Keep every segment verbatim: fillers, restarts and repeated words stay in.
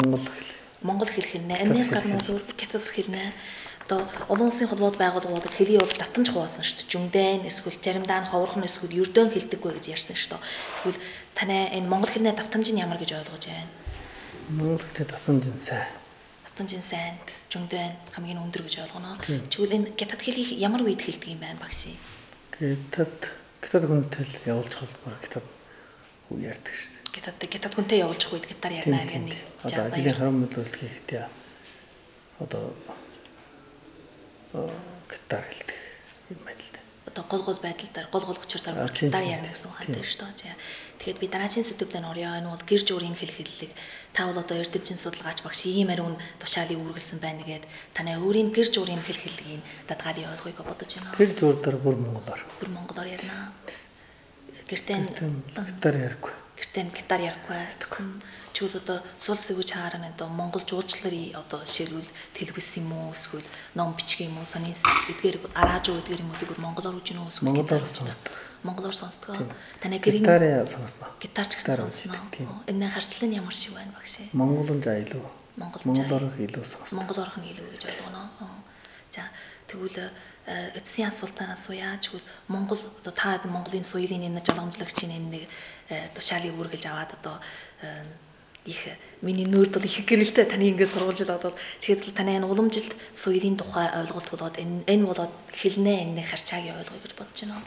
Монгол хэл. Монгол хэл хэлнэ. Энэс гадна бас өөр хятад хэлнэ. Одоо олон улсын холбоод байгууллагууд хэлийн урд давтамж хуваасан шүү дээ. Жүндэн эсвэл заримдаа нь ховорхон эсвэл ердөөн хэлдэггүй гэж ярьсан шүү дээ. Тэгвэл таны энэ монгол хэлний давтамж нь ямар гэж ойлгож байна? Монгол хэлний давтамж нь сайн. Давтамж нь сайн, жүндэн хамгийн өндөр гэж ойлгоно. Тэгвэл энэ хятад хэлийг ямар үед хэлдэг юм байна багш? Хятад хятад хүнтэй л явуулж холбоор хятад үг ярьдаг шүү дээ. Хятад хятад хүнтэй явуулж үед хятадаар ярина гэх нэг. Одоо ажлын харам мэдлэлт хийхдээ одоо хятадаар хэлдэг юм байна л да. Одоо гол гол байдлаар гол гол учиртаар хятадаар ярина гэсэн ухаантай шүү дээ. Тэгэхээр би дараагийн сэдвээр орё. Энэ бол гэр жуурын хэл хэллэг. Та бол одоо эрдэмтэн судалгаач багш ийм ариун тушаалыг үргэлсэн байна гэгээд таны өөрийн гэр жуурын хэл хэллэгийг дадгаалыг ойлгохыг бодож байна. Гэр жуурдаар бүр монголоор. Бүр монголоор ярина. Гэртээ хятадаар ярихгүй. Гэртээ хятадаар ярихгүй. Чүл одоо сул сэвэж хаарна одоо монгол жуулчлалын одоо жишээлбэл телевиз юм уу эсвэл ном бичиг юм уу сонин эдгээр арааж уу эдгээр юм уу тэгвэл монголоор үж гэнэ үү монголоор сонсдог. Монголоор сонсдог. Таны гэрийн гитараа сонсно. Гитарч гэсэн сонсно. Энэ харьцал нь ямар шиг байна багш? Монголын за илүү. Монголоор илүү сонсно. Монголоор нь илүү гэж ойлгоно. За тэгвэл эцсийн асуултаас асууя. Тэгвэл Монгол одоо та Монголын соёлын энэ жоломжлагчийн энэ нэг тушаалыг үргэлж аваад одоо их миний нүүрд бол их гэрэлтэй таны ингээд сурвалжид одоо тэгэхээр таны энэ уламжилт соёлын тухай ойлголт болоод энэ энэ болоод хэлнэ энэ харьцааг ойлгоё гэж бодож байна.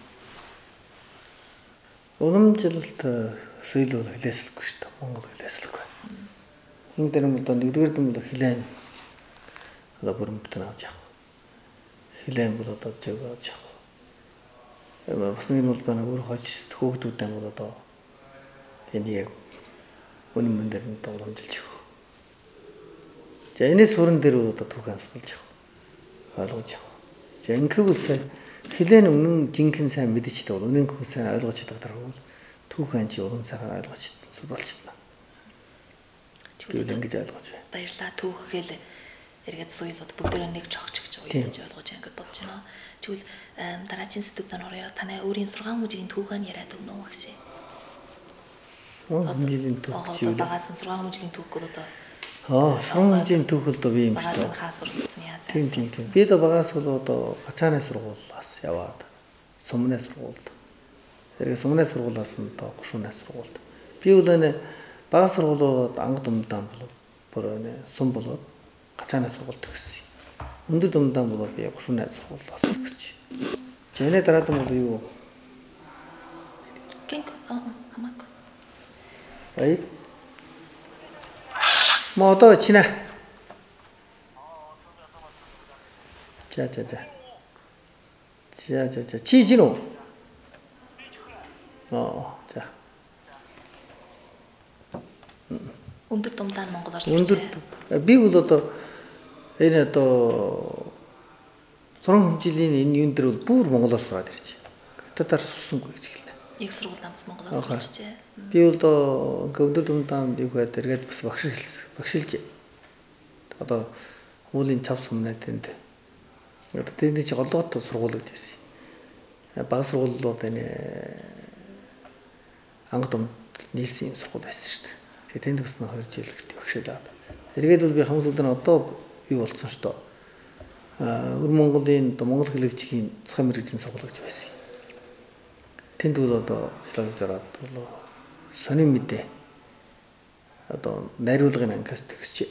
Уламжилт соёл бол хэлээслэхгүй шүү дээ. Монгол хэлээслэхгүй. Энэ дээр нь бол нэгдүгээр нь бол хилэн одоо бүрэн бүтэн авч явах. Хилэн бол одоо зөв авч явах. Бас нэг нь бол одоо өөр хож хөөгдүүдэн бол одоо энэ яг үнэн мөн дээр нь уламжилж өгөх. За энэс хүрэн дээр одоо түүхэн судалж явах. Ойлгож явах. За ингэвэл сайн хилэн үнэн жинхэнэ сайн мэдчихдэг бол үнэн хөө сайн ойлгож чаддаг даруул түүхэн чи урам сайхан ойлгож судалж чадна. Тэгвэл ингэж ойлгож байна. Баярлалаа түүхэл эргээд соёлууд бүгдөө нэг чогч гэж ойлгож ойлгож байна гэж бодож байна. Тэгвэл дараагийн сэдвээр орё. Таны өөрийн сургаан мужийн түүхэн яриад өгнө үү гэсэн. Сургаан мужийн түүх чи юу? Багаас нь сургаан мужийн түүхүүд одоо Аа, сургаан мужийн түүх л доо би юм шүү дээ. Багаас хаа суралцсан яа. Тийм тийм тийм. Би доо багаас бол одоо гачааны сургуулиас яваад сумны сургуульд. Эргээ сумны сургуулиас нь одоо гушууны сургуульд. Би бол энэ бага сургуулиуд анги думдаан болов бүр энэ сум болоод гачааны сургуульд төгссөн. Өндөр думдаан болоод би гушууны сургуулиас төгсөж. Жинэ дараад нь бол юу? Гинг хамаг. Ай. Модо чинэ. За за за. За за за. Чи жинөө. Аа, за. Өндөр думдаан монголоор өндөр би бол одоо энэ одоо сургууль хэмжээний энэ юм дээр бол бүр монголоор сураад ирж. Хятадаар сурсангүй гэж хэлнэ. Их сургуульд бас монголоор сурчээ. Би бол одоо өндөр думдаан юу гэдэг эргээд бас багш хэлсэн. Багшилж одоо хуулийн цав сумнаа тэнд. Одоо тэнд чи голлогот сургууль гэж хэлсэн. Бага сургуулиуд энэ анги думд нийлсэн юм сургууль байсан шүү дээ. Тэгээ тэнд бас нэг хоёр жил гэртээ багшилаад. Эргээд бол би хамсуулд нь одоо юу болсон шүү дээ. Аа, өр Монголын одоо монгол хэлвчгийн цахим мэрэгжлийн сургууль гэж байсан. Тэнд бол одоо шилжиж ороод бол сонин мэдээ одоо найруулгын ангиас төгсч.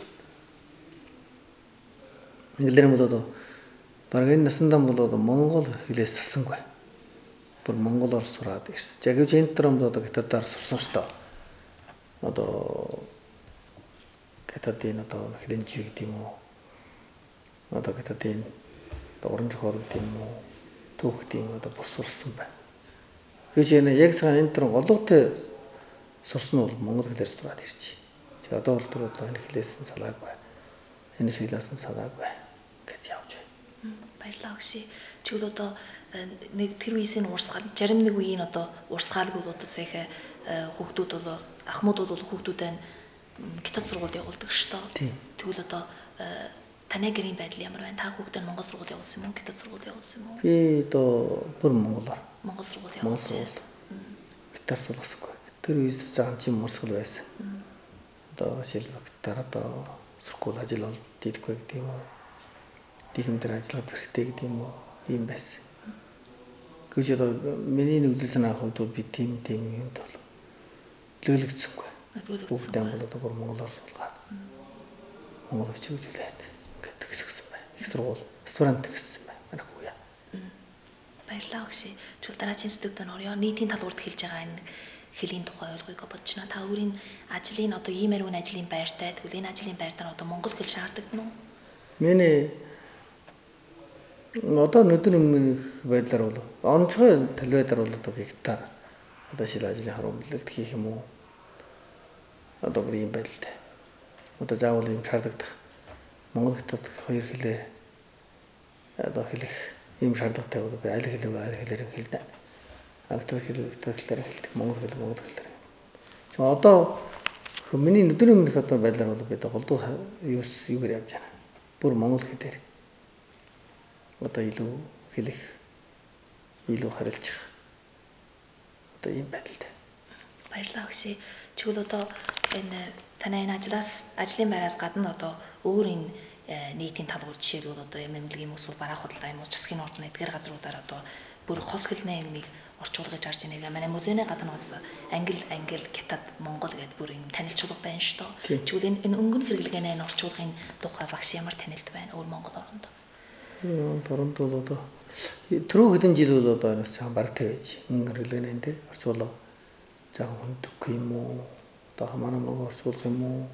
Инглер нь бол одоо баг энэ насандаа бол одоо монгол хэлээс салсангүй. Бүр монголоор сураад ирсэн. За гэвч энэ төрөм бол одоо хятадаар сурсан шүү дээ. Одоо хятадын одоо хэлэн жиг гэдэг юм уу? Одоо хятадын уран зохиол гэдэг юм уу? Түүх гэдэг юм одоо бүр сурсан байна. Гэвч энэ яг сайн энэ төрөм голготой сурсан нь бол монгол хэлээр сураад ирж. За одоо бол тэр одоо энэ хэлээс нь салаагүй. Энэ хэлээс нь салаагүй гэд явж байна. Баярлалаа өгсөй. Чигэл одоо нэг тэр үеийн урсгал, зарим нэг үеийн одоо урсгалгууд одоо саяхан хүүхдүүд бол ахмуудууд бол хүүхдүүдээ хятад сургуульд явуулдаг шүү дээ. Тэгвэл одоо таны гэрийн байдал ямар байна? Та хүүхдээ монгол сургуульд явуулсан юм уу? Хятад сургуульд явуулсан юм уу? Би одоо бүр монголоор. Монгол сургуульд явуулсан. Хятад сургасгүй. Тэр үеэс заахан чим урсгал байсан. одоо шилбэгтээр одоо сургууль ажил олж дийлэхгүй гэдэг юм уу. Дихэмдэр ажиллаад хэрэгтэй гэдэг юм уу. Ийм байсан. Гэж одоо миний нүдэл санаа хувьд би тийм тийм юмд бол төлөвлөгдсөнгүй. Бүгдээ бол одоо бүр монголоор суулгаад монгол хичээлжүүлээд ингээд төгсгсөн байна. Их сургууль, ресторант төгссөн байна. Манай хүү яа. Баярлалаа өгсөй. Чул дараагийн сэдвүүд нь орё. Нийтийн талбарт хэлж байгаа энэ хэлийн тухай ойлгоёг бодож байна. Та өөрийн ажлын одоо ийм ариун ажлын байртай тэгвэл энэ ажлын байр дээр одоо монгол хэл шаарддаг нь уу? Миний одоо өдөр өмнөх байдлаар бол онцгой талбайдаар бол одоо гектар одоо шил ажлын харуу билэлт хийх юм уу? Одоо бүр ийм байдалтай. Одоо заавал юм шаарддаг. Монгол хотод хоёр хэлээр одоо хэлэх ийм шаардлагатай бол би аль хэлээр аль хэлээр хэлнэ. Агддаг хэл хэлээр хэлдэг. Монгол хэл монгол хэлээр. Чи одоо миний өдөр өмнөх одоо байдлаар бол би одоо голдуу юус юугаар явж байна. Бүр монгол хэлээр одоо илүү хэлэх, илүү харилцах одоо ийм байдалтай. Баярлалаа өгсөй. Чигвэл одоо энэ танай энэ ажлаас ажлын байраас гадна одоо өөр энэ нийтийн талбар жишээлбэл одоо эм эмнэлгийн хүмүүс бараа худалдаа юм уу засгийн ордны эдгээр газруудаар одоо бүр хос хэлний юмыг орчуулгаж харж байгаа. Манай музейны гадна бас англи, англи, хятад, монгол гэдээ бүр юм танилцуулга байна шүү дээ. Чигвэл энэ энэ өнгөн хэрэглэгээний энэ орчуулгын тухай багш ямар танилт байна өөр Монгол оронд? Оронд бол одоо түрүү хэдэн жил бол одоо энэ цаан барагтай байж өнгөн хэрэглэгээний дээр орчуулга жоохон хүндэх юм уу? Одоо манай мөнгө орчуулах юм уу?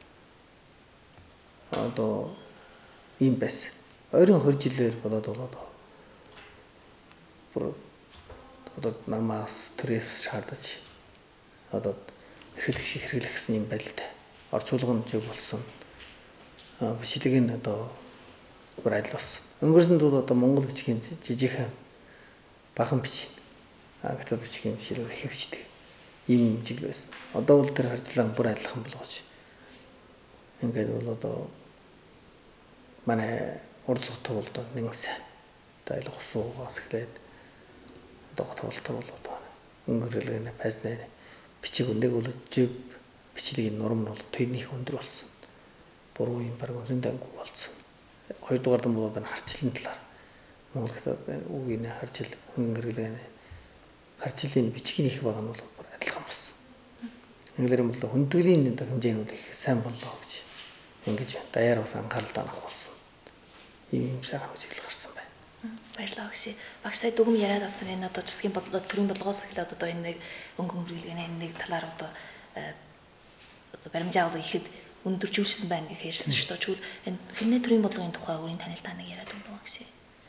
Одоо ийм байсан. Ойрын хөр жилээр болоод болоод бүр одоо намаас төрөөс шаардаж одоо хэрэглэх шиг хэрэглэх гэсэн юм байлтай. Орчуулга нь зөв болсон. Бичлэг нь одоо бүр адил болсон. Өнгөрсөнд бол одоо монгол бичгийн жижигхэн бахан бичиг. А хятад бичгийн бичил их бичдэг. Ийм жил байсан. Одоо бол тэр харьцлаа бүр адилхан болгож. Ингээд бол одоо манай урд зохтол бол одоо нэгэн сайн. Одоо ойлгох шуугаас эхлээд одоо готолтол бол одоо өнгөрөлгөний байснаа бичиг өндөг бол зөв бичлэгийн нурам нь бол тэрнийх өндөр болсон. Буруу юм баг өнсөн дангүй болсон. Хоёрдугаар нь бол одоо харчлалын талаар Монгол хятад үгийн харчил өнгөрөлгөний харчлалын бичгийн их баг нь бол бүр адилхан болсон. Инглэр юм бол хүндэтгэлийн хэмжээ нь бол их сайн боллоо гэж ингэж даяар бас анхаарал таних болсон. Ийм сайхан үжиглэл гарсан байна. Баярлалаа өгсөй. Багш сая дүгм яриад авсан энэ одоо засгийн бодлого төрийн бодлогоос эхлээд одоо энэ нэг өнгөн хэрэглэгээний энэ нэг талаар одоо одоо баримжаа авал ихэд өндөржүүлсэн байна гэж хэлсэн шүү дээ. Чүл энэ хэлний төрийн бодлогын тухай өөрийн танил таныг яриад өгнө багш.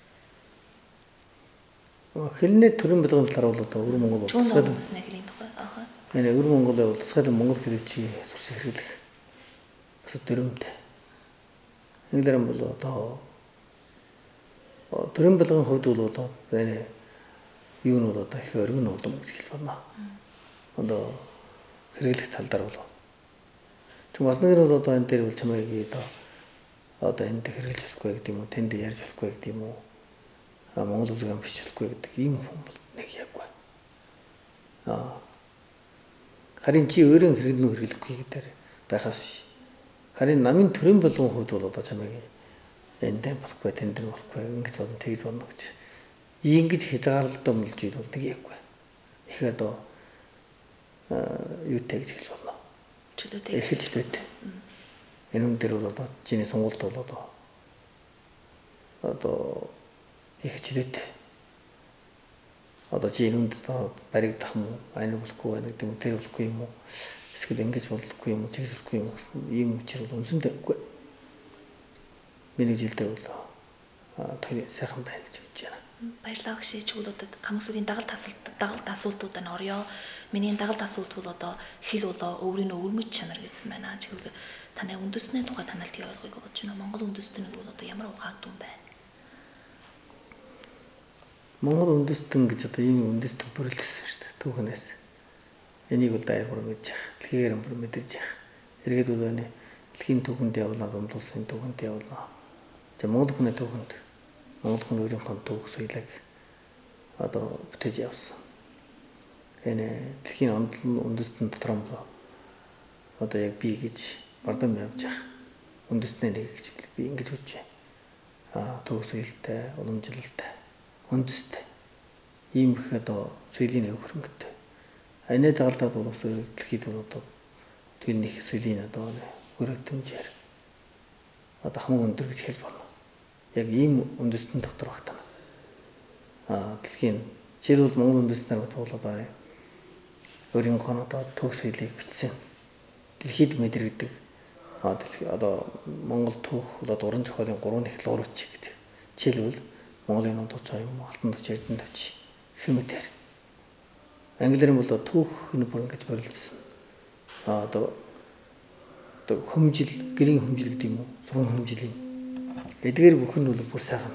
Хэлний төрийн бодлогын талаар бол одоо өвөр Монгол улсад хэлний тухай аа. Энэ өвөр Монголын улсад монгол хэлвчийг сурсан хэрэглэх бас төрөмтэй. Инглэр юм бол одоо төрийн бодлогын хувьд бол одоо энэ юу нь бол одоо их өргөн улам гэж хэлж байна. Одоо хэрэглэх тал дээр бол ч бас нэг нь бол одоо энэ дээр бол чамайг одоо одоо энд хэрэглэж болохгүй гэдэг юм уу, тэнд ярьж болохгүй гэдэг юм уу, монгол үгээр биш болохгүй гэдэг ийм хүн бол нэг яггүй. Аа харин чи өөрөө хэрэглэн хэрэглэхгүй гэдэг байхаас биш. Харин намын төрийн бодлогын хувьд бол одоо чамайг энд болохгүй, тэнд болохгүй, ингэж бодно, тэгж бодно гэж ингэж хязгаарлалтаа мэлж ид бол нэг яггүй. Их одоо юутай гэж хэлж болно. Чөлөөтэй. Их чөлөөтэй. Энэ хүн дээр бол одоо чиний сонголт бол одоо одоо их чөлөөтэй. Одоо чи энэ хүнд одоо баригдах юм уу, айн болохгүй байна гэдэг юм, тэр болохгүй юм уу, эсвэл ингэж болохгүй юм уу, чиг болохгүй юм уу гэсэн ийм учир бол үнсэндээ үгүй. Миний жилдээ бол тэр сайхан байна гэж бодож байна. Баярлалаа гэж чиглэлүүд хамсгийн дагалт асуулт дагалт асуултууд нь орё. Миний дагалт асуулт бол одоо хэл болоо өөрийн өвөрмөж чанар гэсэн байна. Чиглэл таны үндэсний тухай таналт ойлгохыг бодож байна. Монгол үндэстэн бол одоо ямар ухаатун байна? Монгол үндэстэн гэж одоо ийм үндэстэн бүрлэлсэн шүү дээ. Түүхнээс. Энийг бол даяар бүр мэдж яах. Дэлхийгээр бүр мэдэрж яах. Эргээд бол энэ дэлхийн түүхэнд явуулна, дундулсын түүхэнд явуулна. За Монгол хүний түүхэнд Монгол хүн өөрийнхөө түүх соёлыг одоо бүтээж явсан. Энэ дэлхийн онцлог үндэстэн дотор нь одоо яг би гэж бардам явж байгаа. Үндэснээ нэг гэж би ингэж үзэж байна. Аа төгс соёлтой, уламжлалтай, үндэстэй. Ийм их одоо соёлын нэг хөрөнгөтэй. Анаа дагалдаад боловсон дэлхийд бол одоо тэгэл нэг соёлын одоо өрөөтөмжээр одоо хамаг өндөр гэж хэлж болно. Яг ийм үндэстэн дотор багтана. Аа дэлхийн жишээлбэл Монгол үндэстнэр бодвол одоо өөрийнхөө одоо төгс соёлыг бичсэн. Дэлхийд мэдэрдэг. Аа одоо Монгол түүх бол уран зохиолын гурван их луурч гэдэг. Жишээлбэл Монголын нуд цаа юм, алтан төвч, эрдэнэ төвч хэмэтэр. Англиар бол түүх нь бүр ингэж борилцсон. Аа одоо одоо хөмжил, гэрийн хөмжил гэдэг юм уу? Сургууль хөмжилийн. Эдгээр бүх нь бол бүр сайхан.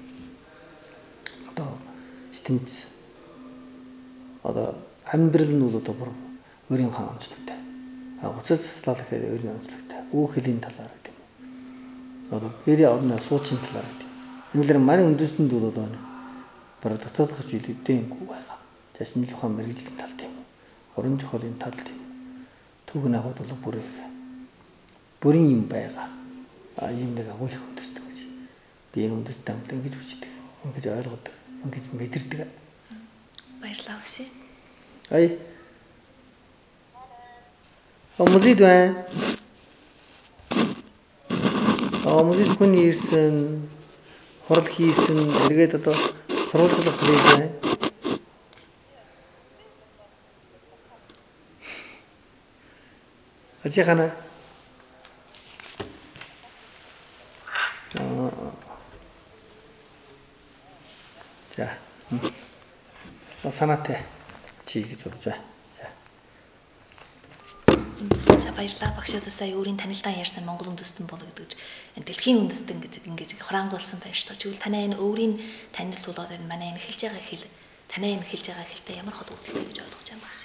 Одоо стимц. Одоо амьдрал нь бол одоо бүр өөрийн хаан онцлогтой. А гоцоц цэцлал гэхээр өөрийн онцлогтой. Үг хэлийн талаар гэдэг юм. Одоо гэрээ орны суучин талаар гэдэг. Энэгээр манай үндэстэнд бол одоо бараг дотоодох зүйлүүдийн байгаа. За шинжлэх ухаан мэрэгжлийн тал тийм. Уран зохиолын тал тийм. Түүх нахад бол бүр их бүрийн юм байгаа. А ийм нэг агуу их үндэстэн гэж. Би энэ үндэстэн амлаа ингэж үздэг. Ингэж ойлгодог. Ингэж мэдэрдэг. Баярлалаа гэсэн. Ай. А музейд байна. А музейд хүний ирсэн хорол хийсэн эргээд одоо сурвалжлах хийж байна. Ажи хана. За. Санаатай чи гэж бодож байна. За. За баярлалаа багшаа сая өөрийн танилтаа ярьсан Монгол үндэстэн бол гэдэг дэлхийн үндэстэн гэж ингэж хураангуулсан байна шүү дээ. Тэгвэл танай энэ өөрийн танилт болоод энэ манай энэ хэлж байгаа хэл танай энэ хэлж байгаа хэлтэй ямар холбогдолтой гэж ойлгож байна багш.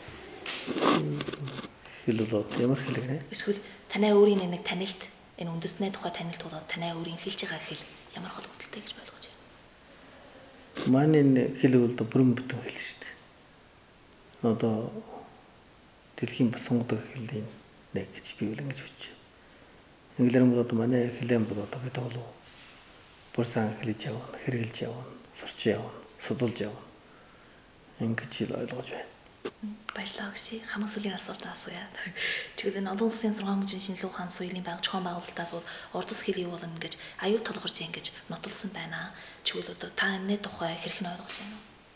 Хэл болоод ямар хэл гэнэ? Эсвэл танай өөрийн нэг танилт энэ үндэстний тухай танилт болоод танай өөрийн хэлж байгаа хэл ямар холбогдолтой гэж ойлгож байна. Манай энэ хэл бол бүрэн бүтэн хэл шүү дээ. Одоо дэлхийн бас сонгодог хэлний нэг гэж би үл ингэж үзэж байна. Инглиар бол одоо манай хэлэн бол одоо бид бол бүр сан хэлж явна, хэрэгжилж явна, сурч явна, судалж явна. Ингэж л ойлгож байна. Баярлалаа гэж хамаг сүлийн асуулт асууя. Чигэл энэ олон улсын сургаан мужийн шинжилгээ ухаан соёлын байнга зохион байгуулалтаас бол урдус хэлийг бол ингэж аюул толгорж ингэж нотолсон байна. Чигэл одоо та энэ тухай хэрхэн ойлгож байна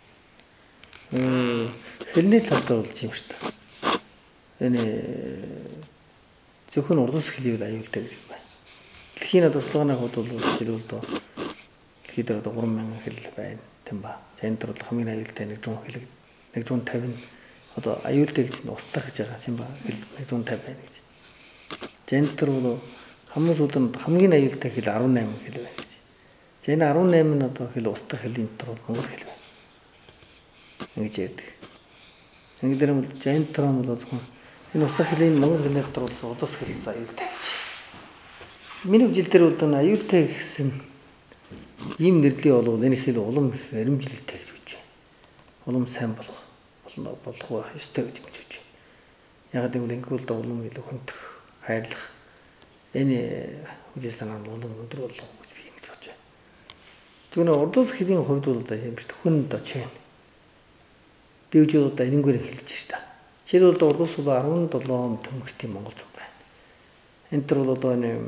вэ? Хэлний талд болж юм шүү дээ. Энэ зөвхөн урд ус хэлийг аюултай гэж байна. Дэлхийн судалгааны хувьд бол жишээлбэл доо дэлхийд одоо гурван мянган хэл байна тийм ба. За энэ төр бол хамгийн аюултай нэг зуун хэл нэг зуун тавин одоо аюултай гэж устгах гэж байгаа тийм ба нэг зуун тавин байна гэж. За энэ төр бол хамгийн сүүлд хамгийн аюултай хэл арван найман хэл байна гэж. За энэ арван найман нь одоо хэл устгах хэлийн төр бол монгол хэл байна. Ингэж ярьдаг. Инглиэр бол за энэ төр нь бол зөвхөн энэ устгах хэлийн монгол хэлний төр бол урд ус хэл аюултай гэж. Миний хэл дээр бол аюултай гэсэн ийм нэрлэе бол энэ хэл улам их эримжлэлтэй гэж үзэж байна. Улам сайн болох болно болох ёстой гэж гэж үзэж байна. Яг гэвэл ингээд бол улам илүү хөнтөх, хайрлах энэ үйл санаа нь улам өндөр болох гэж би ингэж бодож байна. Тэгвэл урд ус хэлийн хувьд бол одоо юм шүү хүн доо чинь. Би үгүй одоо энэнгээр хэлж штэ. Жишээлбэл урд ус бол арван долоон төмөртийн монголч байна. Энэ төр бол одоо энэ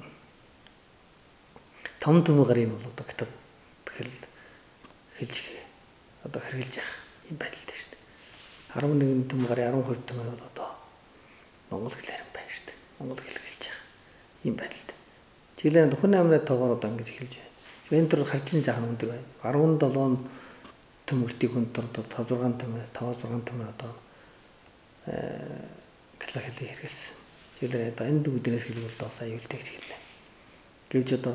том том гарын бол одоо гэтэг хэл хэлж одоо хэрэгжилж явах юм байдалтай шүү дээ. арван нэгэн том гарын арван хоёр том бол одоо монгол хэлээр байна шүү дээ. Монгол хэл хэлж явах юм байдалтай. Жиглэн хүн амраа тоогоор одоо ингэж хэлж байна. Энэ төр харчин жаахан өндөр байна. арван долоон төмөртийн хүн төр тавь зургаан том тавь зургаан том одоо э гэтэл хэлийг хэрэгэлсэн. Жиглэн одоо энэ дүүднээс хэлбэл одоо сая аюултай гэж хэллээ. Гэвч одоо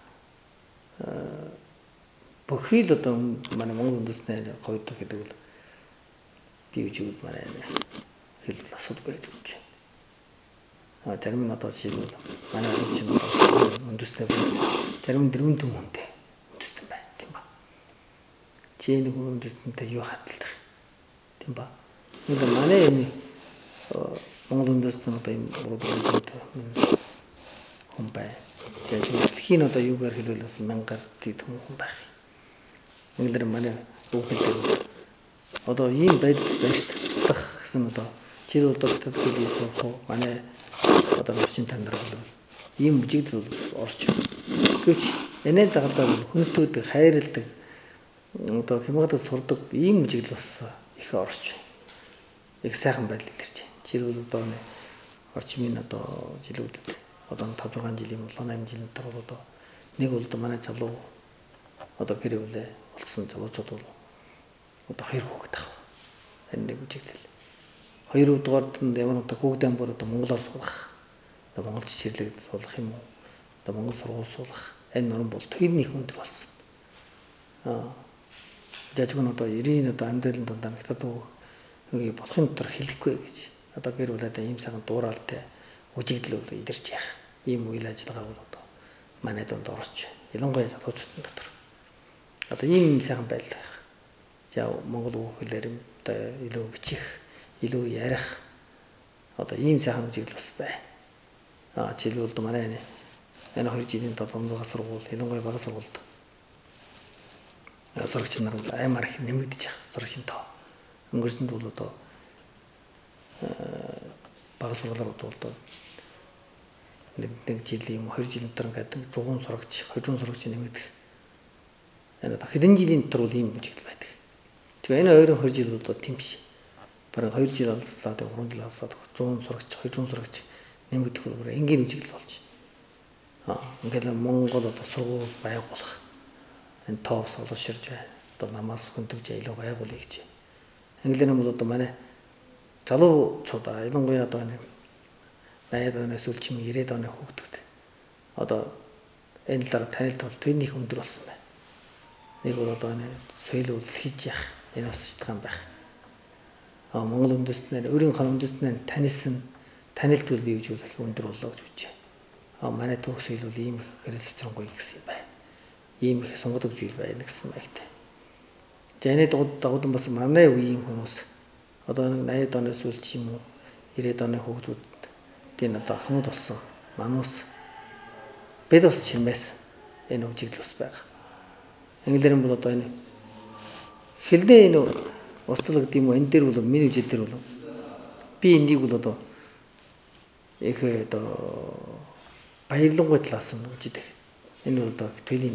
бүхий л одоо манай монгол үндэстний хувьд гэдэг бол би үжигд манай хэл асуудаггүй гэж үзэж байна. А зарим нь одоо жишээлбэл манай улс чинь үндэстний хүмүүс зарим дөрвөн төв хүнтэй үндэстэн байна тийм ба. Чи нэг үндэстэнтэй юу хадгалах тийм ба. Нэг манай энэ Монгол үндэстэн одоо ийм урууд хүн бай. Тэгээд дэлхийн одоо юугаар хэлвэл бас мянгаар дид хүн байх. Инглэр манай хүүхэд одоо ийм байдал байна шүү дээ. Тах гэсэн одоо жил удаа төлөвлөж сурах уу? Манай одоо орчин тандар бол ийм үжигдэл бол орч. Гэвч энэ дагалдаа бол хүнтүүд хайрладаг одоо хямгадаг сурдаг ийм үжигдэл бас их орч. Их сайхан байдал илэрч байна. Жил бол одоо орчмын одоо жилүүд одоо тавд даруй жилийн улаан жилийн дотор бол одоо нэг бол одоо манай залуу одоо гэрүүлээ болсон залуучууд бол одоо хоёр хүүхэд авах. Энэ нэг үжигдэл. Хоёр удаагаард ямар одоо хүүхдэн бүр одоо монголоор сурах. Одоо монгол чирлэг суулгах юм уу? Одоо монгол сургууль суулгах. Энэ норм бол түүний хүндэр болсон. Аа. Жажиг нь одоо ерийн одоо амьдралын дундаа хятад үгийг болохын дотор хэлэхгүй гэж. Одоо гэр бүл одоо ийм сайхан дууралтай үжигдэл бол идэрч яах. Ийм үйл ажиллагаа бол одоо манай дунд орж ялангуяа залуучуудын дотор. Одоо ийм сайхан байдал байх. За монгол үг хэлээр одоо илүү бичих, илүү ярих одоо ийм сайхан үжигдэл бас байна. Аа жишээлбэл одоо манай энэ хоёр жилийн долоомдох сургууль, ялангуяа бага сургуульд сурагч нар бол аймаар их нэмэгдэж байгаа. Сурагчийн тоо. Өнгөрсөнд бол одоо бага сургуулиуд бол одоо нэг нэг жилийн хоёр жилийн дотор ингээд зуун сурагч, хожим сурагч нэмэгдэх. Энэ одоо хэдэн жилийн дотор бол ийм үжигдэл байдаг. Тэгээ энэ хоёр хоёр жил одоо тийм биш. Бараг хоёр жил алслаад гурван жил алслаад зуун сурагч, хожим сурагч нэмэгдэх бол энгийн үжигдэл болж. Аа ингээд Монгол одоо сургууль байгуулах. Энэ тоос олширж байна. Одоо намаас хөндөгж илүү байгуулъя гэж. Англиэр бол одоо манай залуучууд ялангуяа одоо найд оны сүүлчим ирээд оны хүүхдүүд одоо энэ талаар танилт бол түүнийх өндөр болсон байна. Нэг бол одоо энэ соёл үйлдэл хийж явах энэ бас шалтгаан байх. Аа Монгол үндэстнээр өөрийн хан үндэстнээр танилсан танилт бол бий гэж их өндөр болоо гэж үзэж байна. Аа манай төгс соёл бол ийм их гэрэлцэнгуй гэсэн юм байна. Ийм их сонгодог зүйл байна гэсэн маягтай. Жаны дагуудан бас манай үеийн хүмүүс одоо найд оны сүүлч юм уу ирээд оны хүүхдүүд энэ одоо ахмад болсон манус бид бас чимээс энэ үжигдэл бас байгаа. Англиэр бол одоо энэ хэлнээ энэ устдаг гэдэг юм уу энэ дээр бол миний үжил дээр бол би энийг бол одоо их одоо баярлангуй талаас нь үжидэг. Энэ бол одоо төлийн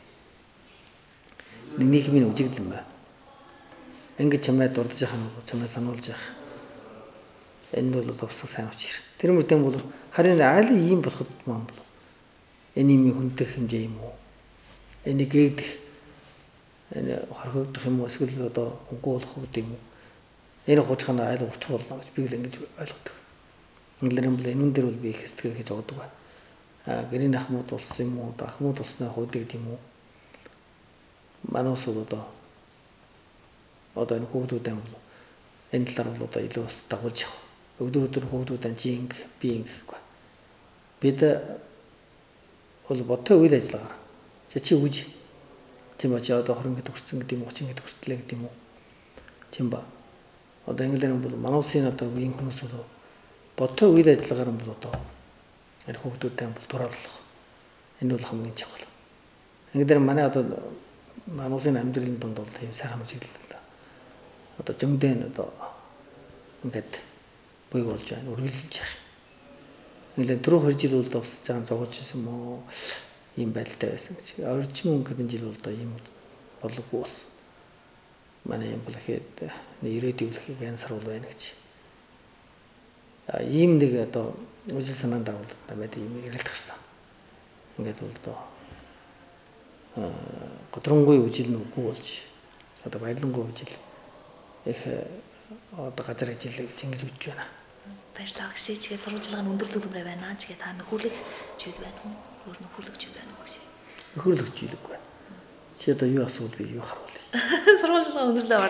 нэг нийгмийн үжигдэл юм байна. Ингээд чамайг дурдж яхах нь чамайг сануулж яах. Энэ бол бас сайн учир. Тэр мөрдөн бол харин айлын ийм болоход маань бол энэ юм хүндэх хэмжээ юм уу? Энийг гээгдэх энэ хорхогдох юм уу? Эсвэл одоо хөнгөө болох гэдэг юм уу? Энэ хуучхана айл урт болно гэж би л ингэж ойлгодог. Инглиэр бол энэ дээр бол би их сэтгэл гэж боддог байна. Аа гэрийн ахмууд болсон юм уу? Ахмууд болсны хувьд гэдэг юм уу? Манус бол одоо одоо энэ хүүхдүүдэн бол энэ талаар бол одоо илүү дагуулж явах. Өдөр өдөр хүүхдүүдэн жинг би ингэхгүй. Бид бол бодтой үйл ажиллагаа. Чи үж. Тийм ба чи одоо хорон гэдэг хүрсэн гэдэг юм уу? Чин гэдэг хүртлээ гэдэг юм уу? Тийм ба. Одоо инглиэр бол манусын одоо үеийн хүмүүс бол бодтой үйл ажиллагаар бол одоо энэ хүүхдүүдэн бол дураалах. Энэ бол хамгийн чухал. Инглиэр манай одоо манусын амьдралын дунд бол ийм сайхан үжиглэл одоо зөндөө одоо ингээд буй болж байна, үргэлжлэж байгаа. Ингээл түрүү хоёр жил бол давсаж байгаа зогож ирсэн мó ийм байдалтай байсан гэж. Орчин өнгөрсөн жил бол одоо ийм болоогүй болсон. Манай юм бол ихэд ирээдүйн үлхийг янз сар бол байна гэж. А ийм нэг одоо үжил санаанд даруул надад ийм ирэлт гарсан. Ингээд бол одоо годронгуй үжил нүггүй болж одоо баярлангуй үжил их одоо газар хичээлээ гэж ингэж үтж байна. Баярлалаа гэсэн чигээ сурвалжлагын өндөрлөлөмөр байна. Чигээ та нөхөрлөх зүйл байна уу? Өөр нөхөрлөх зүйл байна уу гэсэн. Нөхөрлөх зүйлгүй байна. Чи одоо юу асуул би юу харуулъя? Сурвалжлагын өндөрлөө